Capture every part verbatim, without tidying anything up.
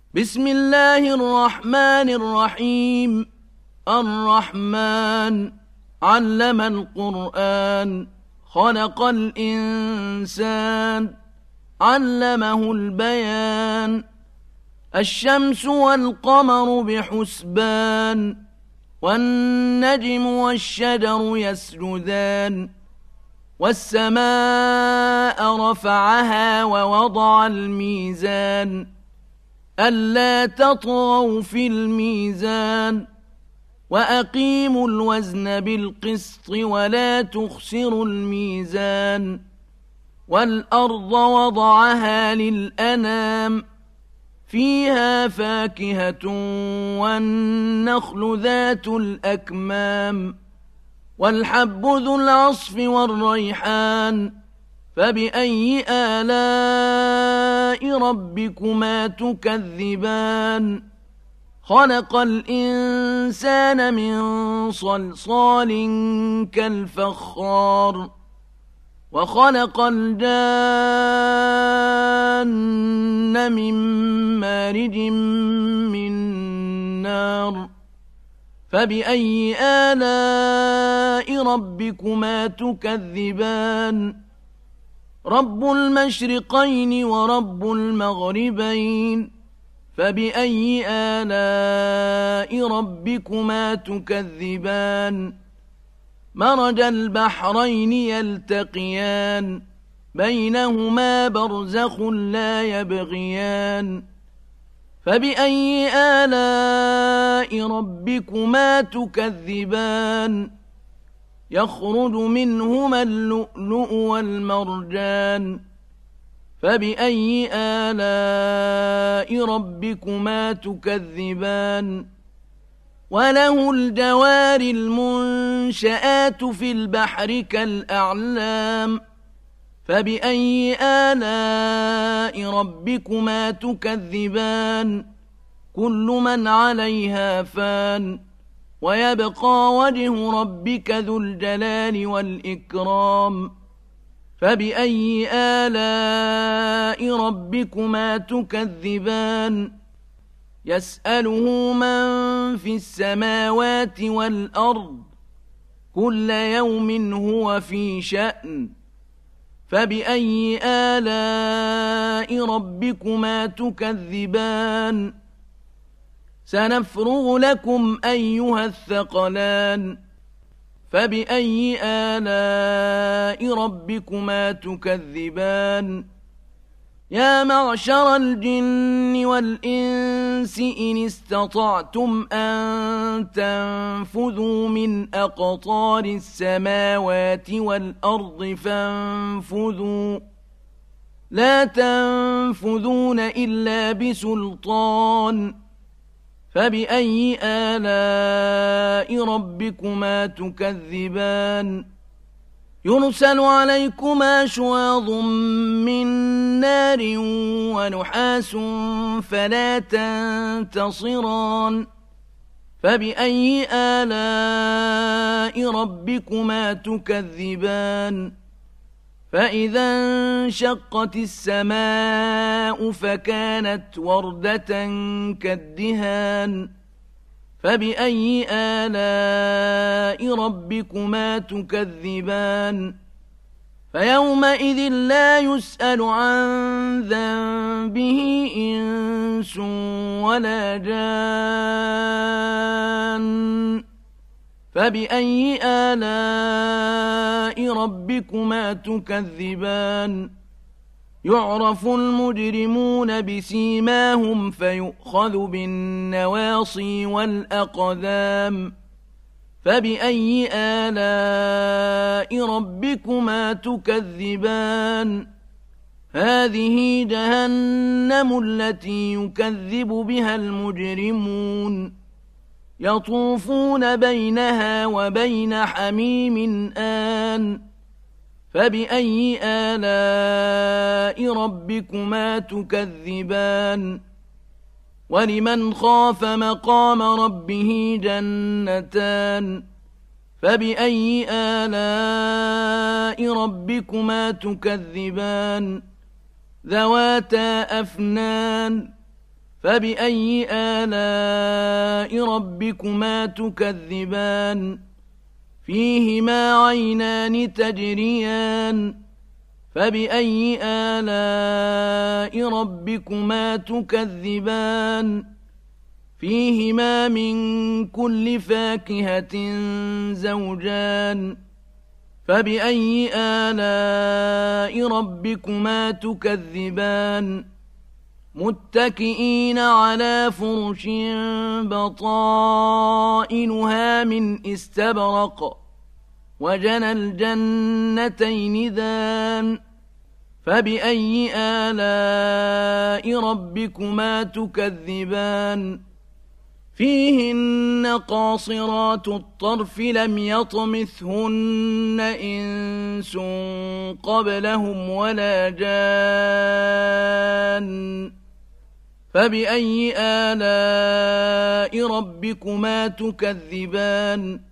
بسم الله الرحمن الرحيم. الرحمن علم القرآن خلق الإنسان علمه البيان. الشمس والقمر بحسبان والنجم والشجر يسجدان والسماء رفعها ووضع الميزان ألا تطغوا في الميزان وأقيموا الوزن بالقسط ولا تخسروا الميزان. والأرض وضعها للأنام فيها فاكهة والنخل ذات الأكمام والحب ذو العصف والريحان. فبأي آلاء ربكما تكذبان؟ خلق الإنسان من صلصال كالفخار وخلق الجان من مارج من نار. فبأي آلاء ربكما تكذبان؟ رب المشرقين ورب المغربين. فبأي آلاء ربكما تكذبان؟ مرج البحرين يلتقيان بينهما برزخ لا يبغيان. فبأي آلاء ربكما تكذبان؟ يخرج منهما اللؤلؤ والمرجان. فبأي آلاء ربكما تكذبان؟ وله الجوار المنشآت في البحر كالأعلام. فبأي آلاء ربكما تكذبان؟ كل من عليها فان ويبقى وجه ربك ذو الجلال والإكرام. فبأي آلاء ربكما تكذبان؟ يسأله من في السماوات والأرض كل يوم هو في شأن. فبأي آلاء ربكما تكذبان؟ سنفرغ لكم أيها الثقلان. فبأي آلاء ربكما تكذبان؟ يا معشر الجن والإنس إن استطعتم أن تنفذوا من أقطار السماوات والأرض فانفذوا لا تنفذون إلا بسلطان. فبأي آلاء ربكما تكذبان؟ يرسل عليكما شواظ من نار ونحاس فلا تنتصران. فبأي آلاء ربكما تكذبان؟ فإذا انشقت السماء فكانت وردة كالدهان. فبأي آلاء ربكما تكذبان؟ فيومئذ لا يسأل عن ذنبه إنس ولا جان. فبأي آلاء ربكما تكذبان؟ يعرف المجرمون بسيماهم فيؤخذ بالنواصي والأقدام. فبأي آلاء ربكما تكذبان؟ هذه جهنم التي يكذب بها المجرمون يطوفون بينها وبين حميم آن. فبأي آلاء ربكما تكذبان؟ ولمن خاف مقام ربه جنتان. فبأي آلاء ربكما تكذبان؟ ذواتا أفنان فبأي آلاء ربكما تكذبان فيهما عينان تجريان فبأي آلاء ربكما تكذبان فيهما من كل فاكهة زوجان فبأي آلاء ربكما تكذبان متكئين على فرش بطائنها من استبرق وجنى الجنتين دان فبأي آلاء ربكما تكذبان فيهن قاصرات الطرف لم يطمثهن إنس قبلهم ولا جان فبأي آلاء ربكما تكذبان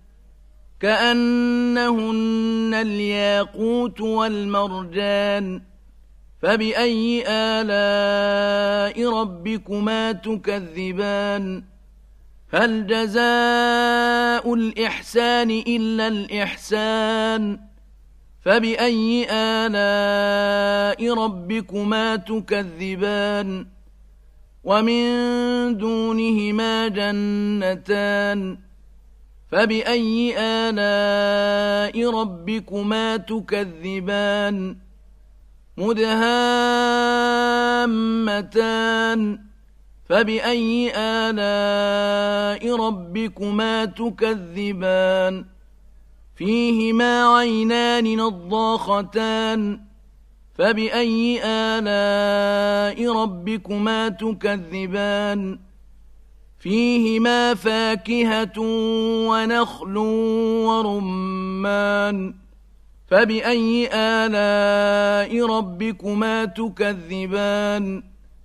كأنهن الياقوت والمرجان فبأي آلاء ربكما تكذبان هل جزاء الإحسان إلا الإحسان فبأي آلاء ربكما تكذبان ومن دونهما جنتان فبأي آلاء ربكما تكذبان مدهامتان فبأي آلاء ربكما تكذبان فيهما عينان نضاختان فبأي آلاء ربكما تكذبان فيهما فاكهة ونخل ورمان فبأي آلاء ربكما تكذبان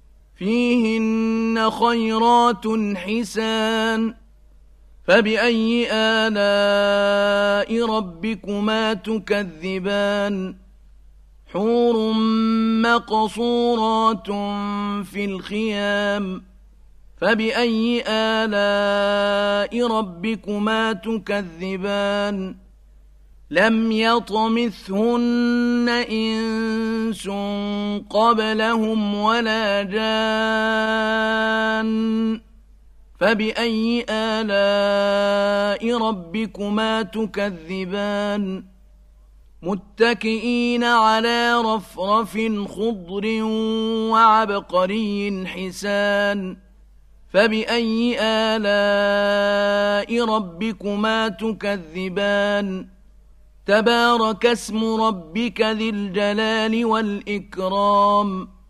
فيهن خيرات حسان فبأي آلاء ربكما تكذبان حور مقصورات في الخيام فبأي آلاء ربكما تكذبان لم يطمثهن إنس قبلهم ولا جان فبأي آلاء ربكما تكذبان متكئين على رفرف خضر وعبقري حسان فبأي آلاء ربكما تكذبان تبارك اسم ربك ذي الجلال والإكرام